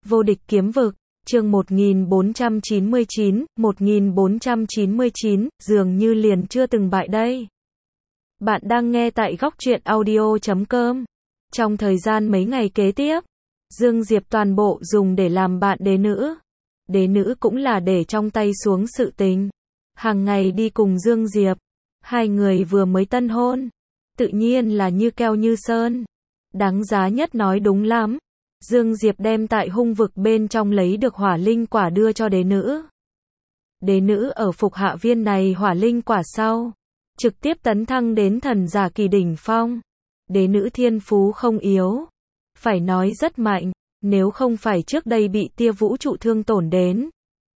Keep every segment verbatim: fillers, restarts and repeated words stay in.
Vô địch kiếm vực, chương một nghìn bốn trăm chín mươi chín, một nghìn bốn trăm chín mươi chín, dường như liền chưa từng bại đây. Bạn đang nghe tại góc truyện audio chấm com. Trong thời gian mấy ngày kế tiếp, Dương Diệp toàn bộ dùng để làm bạn đế nữ. Đế nữ cũng là để trong tay xuống sự tình. Hàng ngày đi cùng Dương Diệp. Hai người vừa mới tân hôn. Tự nhiên là như keo như sơn. Đáng giá nhất nói đúng lắm. Dương Diệp đem tại hung vực bên trong lấy được hỏa linh quả đưa cho đế nữ. Đế nữ ở phục hạ viên này hỏa linh quả sau, trực tiếp tấn thăng đến thần giả kỳ đỉnh phong. Đế nữ thiên phú không yếu, phải nói rất mạnh, nếu không phải trước đây bị tia vũ trụ thương tổn đến.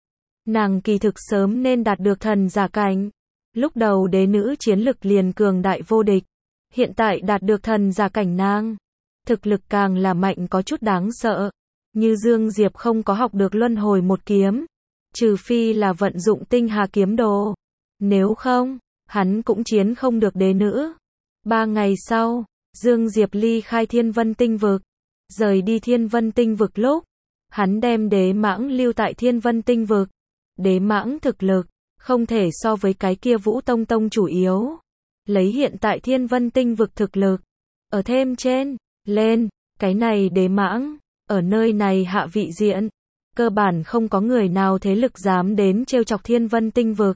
Nàng kỳ thực sớm nên đạt được thần giả cảnh. Lúc đầu đế nữ chiến lực liền cường đại vô địch, hiện tại đạt được thần giả cảnh nàng. Thực lực càng là mạnh có chút đáng sợ. Như Dương Diệp không có học được luân hồi một kiếm, trừ phi là vận dụng tinh hà kiếm đồ. Nếu không, hắn cũng chiến không được đế nữ. Ba ngày sau, Dương Diệp ly khai Thiên Vân Tinh Vực. Rời đi Thiên Vân Tinh Vực lúc, hắn đem đế mãng lưu tại Thiên Vân Tinh Vực. Đế mãng thực lực, không thể so với cái kia Vũ Tông Tông chủ yếu. Lấy hiện tại Thiên Vân Tinh Vực thực lực, ở thêm trên lên, cái này đế mãng, ở nơi này hạ vị diện, cơ bản không có người nào thế lực dám đến trêu chọc Thiên Vân Tinh Vực.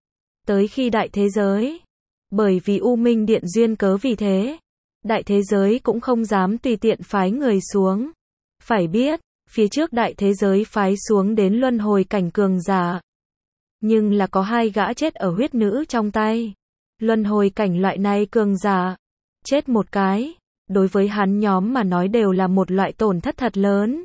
Tới khi đại thế giới, bởi vì U Minh Điện duyên cớ vì thế, đại thế giới cũng không dám tùy tiện phái người xuống. Phải biết, phía trước đại thế giới phái xuống đến luân hồi cảnh cường giả. Nhưng là có hai gã chết ở huyết nữ trong tay. Luân hồi cảnh loại này cường giả, chết một cái, đối với hắn nhóm mà nói đều là một loại tổn thất thật lớn.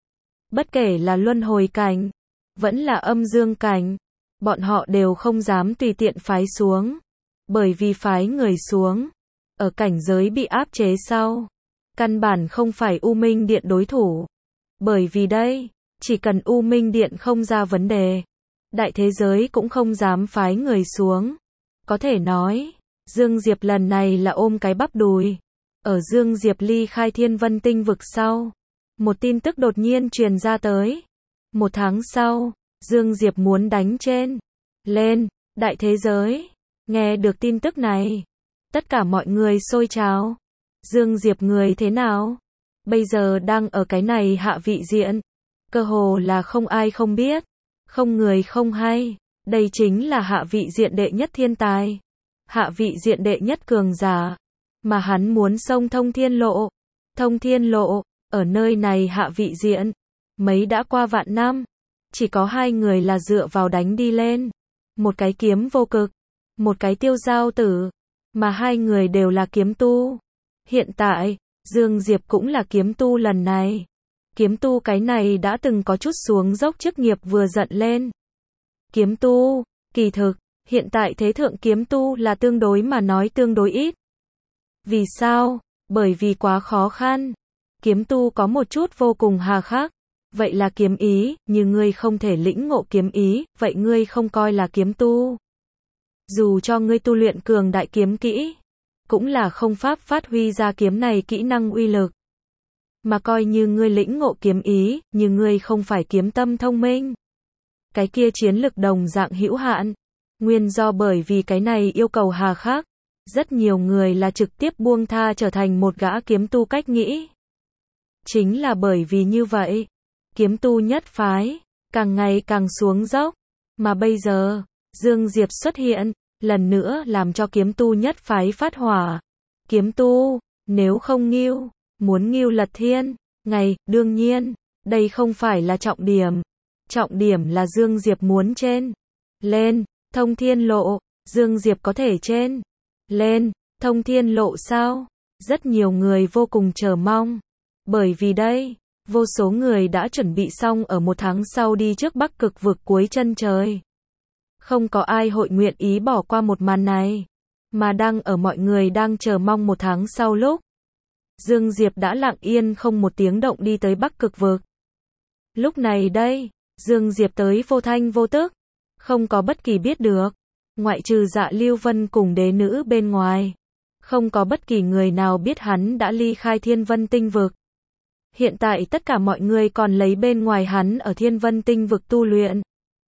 Bất kể là luân hồi cảnh, vẫn là âm dương cảnh, bọn họ đều không dám tùy tiện phái xuống. Bởi vì phái người xuống, ở cảnh giới bị áp chế sau, căn bản không phải U Minh Điện đối thủ. Bởi vì đây, chỉ cần U Minh Điện không ra vấn đề, đại thế giới cũng không dám phái người xuống. Có thể nói, Dương Diệp lần này là ôm cái bắp đùi. Ở Dương Diệp ly khai Thiên Vân Tinh Vực sau, một tin tức đột nhiên truyền ra tới. Một tháng sau, Dương Diệp muốn đánh trên lên đại thế giới. Nghe được tin tức này, tất cả mọi người sôi trào. Dương Diệp người thế nào? Bây giờ đang ở cái này hạ vị diện, cơ hồ là không ai không biết, không người không hay. Đây chính là hạ vị diện đệ nhất thiên tài, hạ vị diện đệ nhất cường giả. Mà hắn muốn xông thông thiên lộ. Thông thiên lộ, ở nơi này hạ vị diện, mấy đã qua vạn năm, chỉ có hai người là dựa vào đánh đi lên. Một cái kiếm vô cực, một cái tiêu giao tử, mà hai người đều là kiếm tu. Hiện tại, Dương Diệp cũng là kiếm tu lần này. Kiếm tu cái này đã từng có chút xuống dốc chức nghiệp vừa giận lên. Kiếm tu, kỳ thực, hiện tại thế thượng kiếm tu là tương đối mà nói tương đối ít. Vì sao? Bởi vì quá khó khăn. Kiếm tu có một chút vô cùng hà khắc. Vậy là kiếm ý, như ngươi không thể lĩnh ngộ kiếm ý, vậy ngươi không coi là kiếm tu. Dù cho ngươi tu luyện cường đại kiếm kỹ, cũng là không pháp phát huy ra kiếm này kỹ năng uy lực. Mà coi như ngươi lĩnh ngộ kiếm ý, như ngươi không phải kiếm tâm thông minh, cái kia chiến lực đồng dạng hữu hạn. Nguyên do bởi vì cái này yêu cầu hà khắc. Rất nhiều người là trực tiếp buông tha trở thành một gã kiếm tu cách nghĩ. Chính là bởi vì như vậy, kiếm tu nhất phái, càng ngày càng xuống dốc. Mà bây giờ, Dương Diệp xuất hiện, lần nữa làm cho kiếm tu nhất phái phát hỏa. Kiếm tu, nếu không nghiêu, muốn nghiêu lật thiên, ngày, đương nhiên, đây không phải là trọng điểm. Trọng điểm là Dương Diệp muốn trên lên thông thiên lộ. Dương Diệp có thể trên lên thông thiên lộ sao? Rất nhiều người vô cùng chờ mong. Bởi vì đây, vô số người đã chuẩn bị xong ở một tháng sau đi trước Bắc Cực vực cuối chân trời. Không có ai hội nguyện ý bỏ qua một màn này. Mà đang ở mọi người đang chờ mong một tháng sau lúc, Dương Diệp đã lặng yên không một tiếng động đi tới Bắc Cực vực. Lúc này đây, Dương Diệp tới vô thanh vô tức, không có bất kỳ biết được. Ngoại trừ Dạ Lưu Vân cùng đế nữ bên ngoài, không có bất kỳ người nào biết hắn đã ly khai Thiên Vân Tinh Vực. Hiện tại tất cả mọi người còn lấy bên ngoài hắn ở Thiên Vân Tinh vực tu luyện.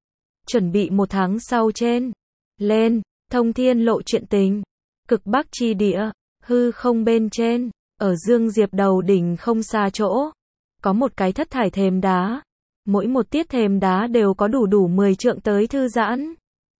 Chuẩn bị một tháng sau trên. Lên, thông thiên lộ chuyện tình. Cực Bắc chi địa, hư không bên trên, ở Dương Diệp đầu đỉnh không xa chỗ. Có một cái thất thải thềm đá. Mỗi một tiết thềm đá đều có đủ đủ mười trượng tới thư giãn.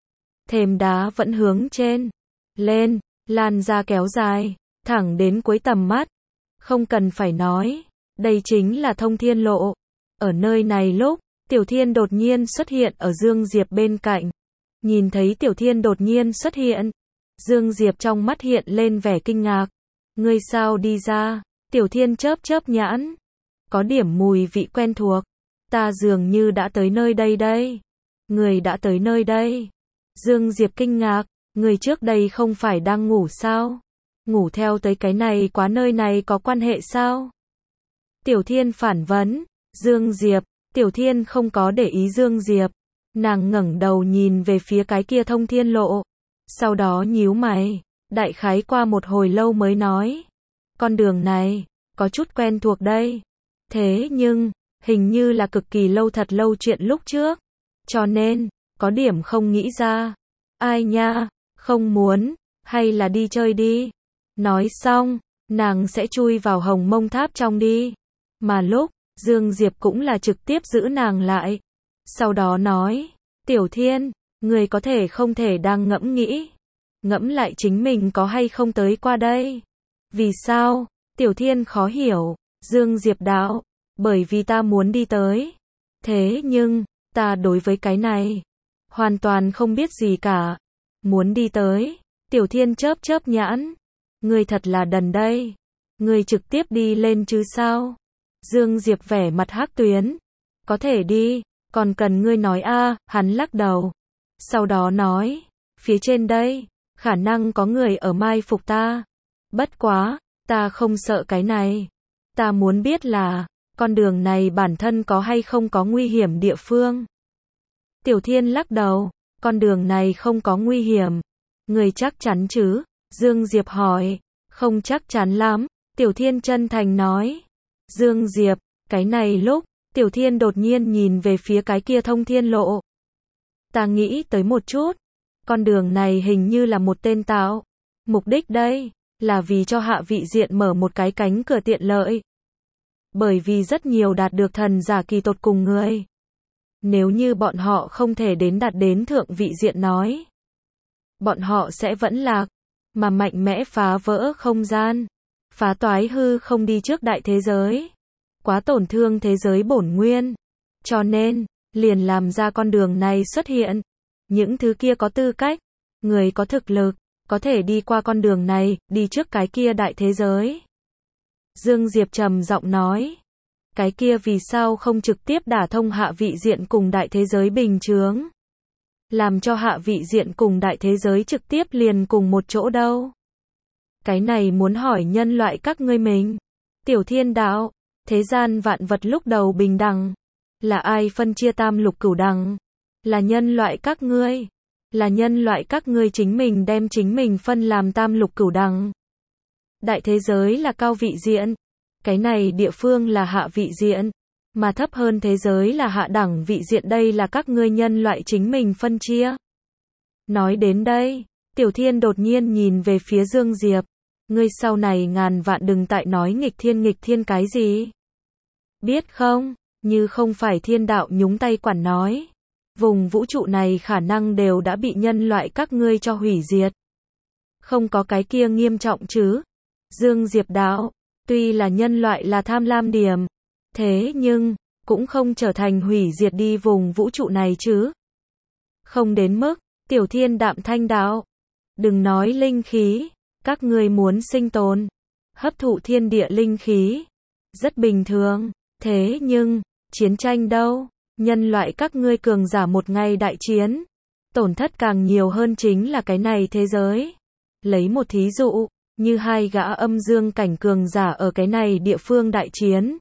Thềm đá vẫn hướng trên. Lên, lan ra kéo dài, thẳng đến cuối tầm mắt. Không cần phải nói, đây chính là thông thiên lộ. Ở nơi này lúc, Tiểu Thiên đột nhiên xuất hiện ở Dương Diệp bên cạnh. Nhìn thấy Tiểu Thiên đột nhiên xuất hiện, Dương Diệp trong mắt hiện lên vẻ kinh ngạc. Ngươi sao đi ra? Tiểu Thiên chớp chớp nhãn. Có điểm mùi vị quen thuộc. Ta dường như đã tới nơi đây đây. Người đã tới nơi đây. Dương Diệp kinh ngạc. Người trước đây không phải đang ngủ sao? Ngủ theo tới cái này quá nơi này có quan hệ sao? Tiểu Thiên phản vấn. Dương Diệp. Tiểu Thiên không có để ý Dương Diệp. Nàng ngẩng đầu nhìn về phía cái kia thông thiên lộ. Sau đó nhíu mày. Đại khái qua một hồi lâu mới nói. Con đường này, có chút quen thuộc đây. Thế nhưng, hình như là cực kỳ lâu thật lâu chuyện lúc trước. Cho nên, có điểm không nghĩ ra. Ai nha, không muốn, hay là đi chơi đi. Nói xong, nàng sẽ chui vào Hồng Mông Tháp trong đi. Mà lúc, Dương Diệp cũng là trực tiếp giữ nàng lại. Sau đó nói, Tiểu Thiên, người có thể không thể đang ngẫm nghĩ. Ngẫm lại chính mình có hay không tới qua đây. Vì sao? Tiểu Thiên khó hiểu. Dương Diệp đạo, bởi vì ta muốn đi tới. Thế nhưng, ta đối với cái này, hoàn toàn không biết gì cả. Muốn đi tới. Tiểu Thiên chớp chớp nhãn. Ngươi thật là đần đây. Ngươi trực tiếp đi lên chứ sao? Dương Diệp vẻ mặt hắc tuyến. Có thể đi, còn cần ngươi nói a? Hắn lắc đầu. Sau đó nói, phía trên đây, khả năng có người ở mai phục ta. Bất quá, ta không sợ cái này. Ta muốn biết là, con đường này bản thân có hay không có nguy hiểm địa phương. Tiểu Thiên lắc đầu, con đường này không có nguy hiểm. Người chắc chắn chứ? Dương Diệp hỏi, không chắc chắn lắm. Tiểu Thiên chân thành nói. Dương Diệp, cái này lúc, Tiểu Thiên đột nhiên nhìn về phía cái kia thông thiên lộ. Ta nghĩ tới một chút. Con đường này hình như là một tên tạo. Mục đích đây, là vì cho hạ vị diện mở một cái cánh cửa tiện lợi. Bởi vì rất nhiều đạt được thần giả kỳ tột cùng người. Nếu như bọn họ không thể đến đạt đến thượng vị diện nói. Bọn họ sẽ vẫn lạc. Mà mạnh mẽ phá vỡ không gian. Phá toái hư không đi trước đại thế giới. Quá tổn thương thế giới bổn nguyên. Cho nên, liền làm ra con đường này xuất hiện. Những thứ kia có tư cách. Người có thực lực. Có thể đi qua con đường này, đi trước cái kia đại thế giới. Dương Diệp trầm giọng nói. Cái kia vì sao không trực tiếp đả thông hạ vị diện cùng đại thế giới bình chướng? Làm cho hạ vị diện cùng đại thế giới trực tiếp liền cùng một chỗ đâu? Cái này muốn hỏi nhân loại các ngươi mình. Tiểu Thiên đạo, thế gian vạn vật lúc đầu bình đẳng. Là ai phân chia tam lục cửu đẳng? Là nhân loại các ngươi. Là nhân loại các ngươi chính mình đem chính mình phân làm tam lục cửu đẳng. Đại thế giới là cao vị diện. Cái này địa phương là hạ vị diện. Mà thấp hơn thế giới là hạ đẳng vị diện, đây là các ngươi nhân loại chính mình phân chia. Nói đến đây, Tiểu Thiên đột nhiên nhìn về phía Dương Diệp. Ngươi sau này ngàn vạn đừng tại nói nghịch thiên nghịch thiên cái gì. Biết không, như không phải thiên đạo nhúng tay quản nói. Vùng vũ trụ này khả năng đều đã bị nhân loại các ngươi cho hủy diệt. Không có cái kia nghiêm trọng chứ. Dương Diệp đạo, tuy là nhân loại là tham lam điểm. Thế nhưng, cũng không trở thành hủy diệt đi vùng vũ trụ này chứ. Không đến mức, Tiểu Thiên đạm thanh đạo. Đừng nói linh khí, các ngươi muốn sinh tồn, hấp thụ thiên địa linh khí. Rất bình thường, thế nhưng, chiến tranh đâu? Nhân loại các ngươi cường giả một ngày đại chiến. Tổn thất càng nhiều hơn chính là cái này thế giới. Lấy một thí dụ, như hai gã âm dương cảnh cường giả ở cái này địa phương đại chiến.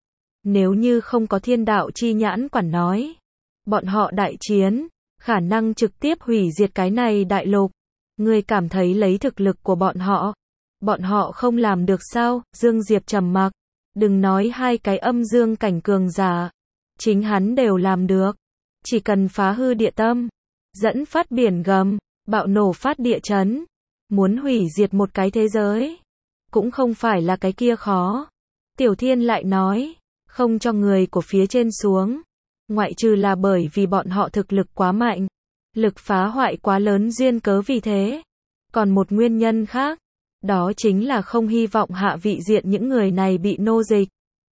Nếu như không có thiên đạo chi nhãn quản nói, bọn họ đại chiến, khả năng trực tiếp hủy diệt cái này đại lục. Ngươi cảm thấy lấy thực lực của bọn họ, bọn họ không làm được sao? Dương Diệp trầm mặc, Đừng nói hai cái âm dương cảnh cường giả, chính hắn đều làm được. Chỉ cần phá hư địa tâm, dẫn phát biển gầm, bạo nổ phát địa chấn, muốn hủy diệt một cái thế giới, cũng không phải là cái kia khó. Tiểu Thiên lại nói, không cho người của phía trên xuống, ngoại trừ là bởi vì bọn họ thực lực quá mạnh, lực phá hoại quá lớn duyên cớ vì thế. Còn một nguyên nhân khác, đó chính là không hy vọng hạ vị diện những người này bị nô dịch.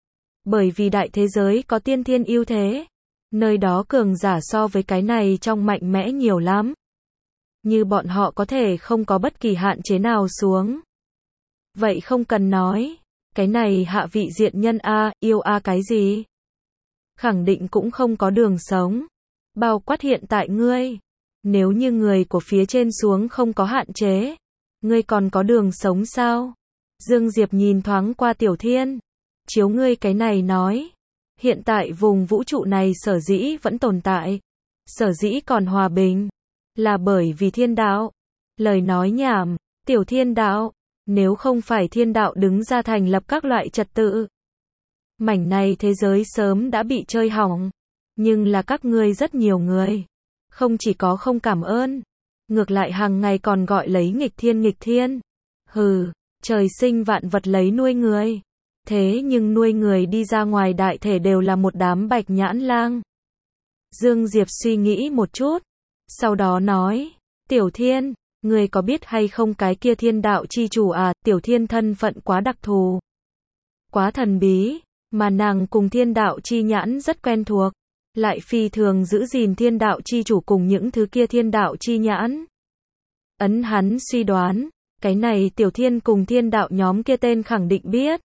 Bởi vì đại thế giới có tiên thiên ưu thế, nơi đó cường giả so với cái này trong mạnh mẽ nhiều lắm. Như bọn họ có thể không có bất kỳ hạn chế nào xuống. Vậy không cần nói, cái này hạ vị diện nhân A, yêu A cái gì? Khẳng định cũng không có đường sống. Bao quát hiện tại ngươi. Nếu như người của phía trên xuống không có hạn chế, ngươi còn có đường sống sao? Dương Diệp nhìn thoáng qua Tiểu Thiên. Chiếu ngươi cái này nói, hiện tại vùng vũ trụ này sở dĩ vẫn tồn tại, sở dĩ còn hòa bình, là bởi vì thiên đạo. Lời nói nhảm, Tiểu Thiên đạo, nếu không phải thiên đạo đứng ra thành lập các loại trật tự, mảnh này thế giới sớm đã bị chơi hỏng. Nhưng là các ngươi rất nhiều người, không chỉ có không cảm ơn, ngược lại hàng ngày còn gọi lấy nghịch thiên nghịch thiên. Hừ, trời sinh vạn vật lấy nuôi người. Thế nhưng nuôi người đi ra ngoài đại thể đều là một đám bạch nhãn lang. Dương Diệp suy nghĩ một chút, sau đó nói, Tiểu Thiên, ngươi có biết hay không cái kia thiên đạo chi chủ à? Tiểu Thiên thân phận quá đặc thù, quá thần bí, mà nàng cùng thiên đạo chi nhãn rất quen thuộc, lại phi thường giữ gìn thiên đạo chi chủ cùng những thứ kia thiên đạo chi nhãn. Ấn hắn suy đoán, cái này Tiểu Thiên cùng thiên đạo nhóm kia tên khẳng định biết,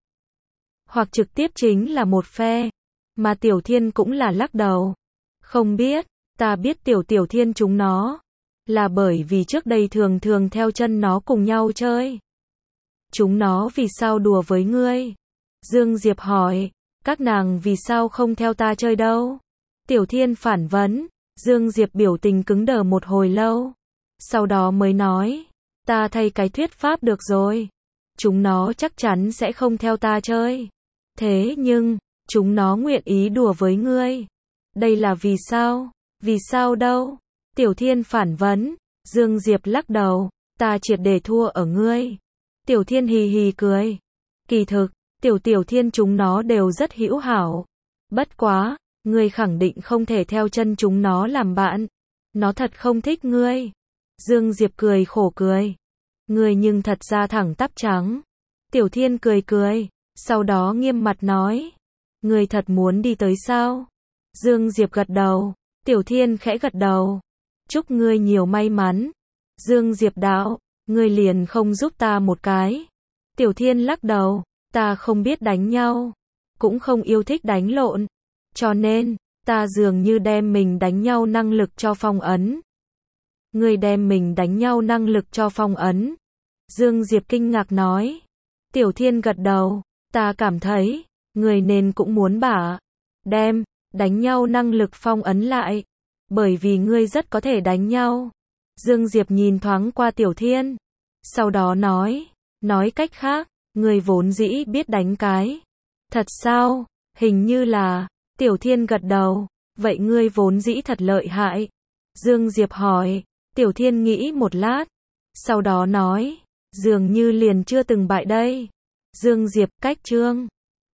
hoặc trực tiếp chính là một phe, mà Tiểu Thiên cũng là lắc đầu. Không biết, ta biết Tiểu Tiểu Thiên chúng nó, là bởi vì trước đây thường thường theo chân nó cùng nhau chơi. Chúng nó vì sao đùa với ngươi? Dương Diệp hỏi, các nàng vì sao không theo ta chơi đâu? Tiểu Thiên phản vấn, Dương Diệp biểu tình cứng đờ một hồi lâu, sau đó mới nói, ta thay cái thuyết pháp được rồi. Chúng nó chắc chắn sẽ không theo ta chơi. Thế nhưng, chúng nó nguyện ý đùa với ngươi. Đây là vì sao? Vì sao đâu? Tiểu Thiên phản vấn, Dương Diệp lắc đầu, ta triệt để thua ở ngươi. Tiểu Thiên hì hì cười. Kỳ thực, Tiểu Tiểu Thiên chúng nó đều rất hữu hảo. Bất quá, ngươi khẳng định không thể theo chân chúng nó làm bạn. Nó thật không thích ngươi. Dương Diệp cười khổ cười. Ngươi nhưng thật ra thẳng tắp trắng. Tiểu Thiên cười cười, sau đó nghiêm mặt nói, ngươi thật muốn đi tới sao? Dương Diệp gật đầu. Tiểu Thiên khẽ gật đầu. Chúc ngươi nhiều may mắn. Dương Diệp đạo, ngươi liền không giúp ta một cái? Tiểu Thiên lắc đầu, ta không biết đánh nhau, cũng không yêu thích đánh lộn, cho nên, ta dường như đem mình đánh nhau năng lực cho phong ấn. Ngươi đem mình đánh nhau năng lực cho phong ấn? Dương Diệp kinh ngạc nói. Tiểu Thiên gật đầu, ta cảm thấy, người nên cũng muốn bả, đem, đánh nhau năng lực phong ấn lại, bởi vì ngươi rất có thể đánh nhau. Dương Diệp nhìn thoáng qua Tiểu Thiên, sau đó nói, nói cách khác, ngươi vốn dĩ biết đánh cái. Thật sao? Hình như là, Tiểu Thiên gật đầu, vậy ngươi vốn dĩ thật lợi hại. Dương Diệp hỏi, Tiểu Thiên nghĩ một lát, sau đó nói, dường như liền chưa từng bại đây. Dương Diệp, cách chương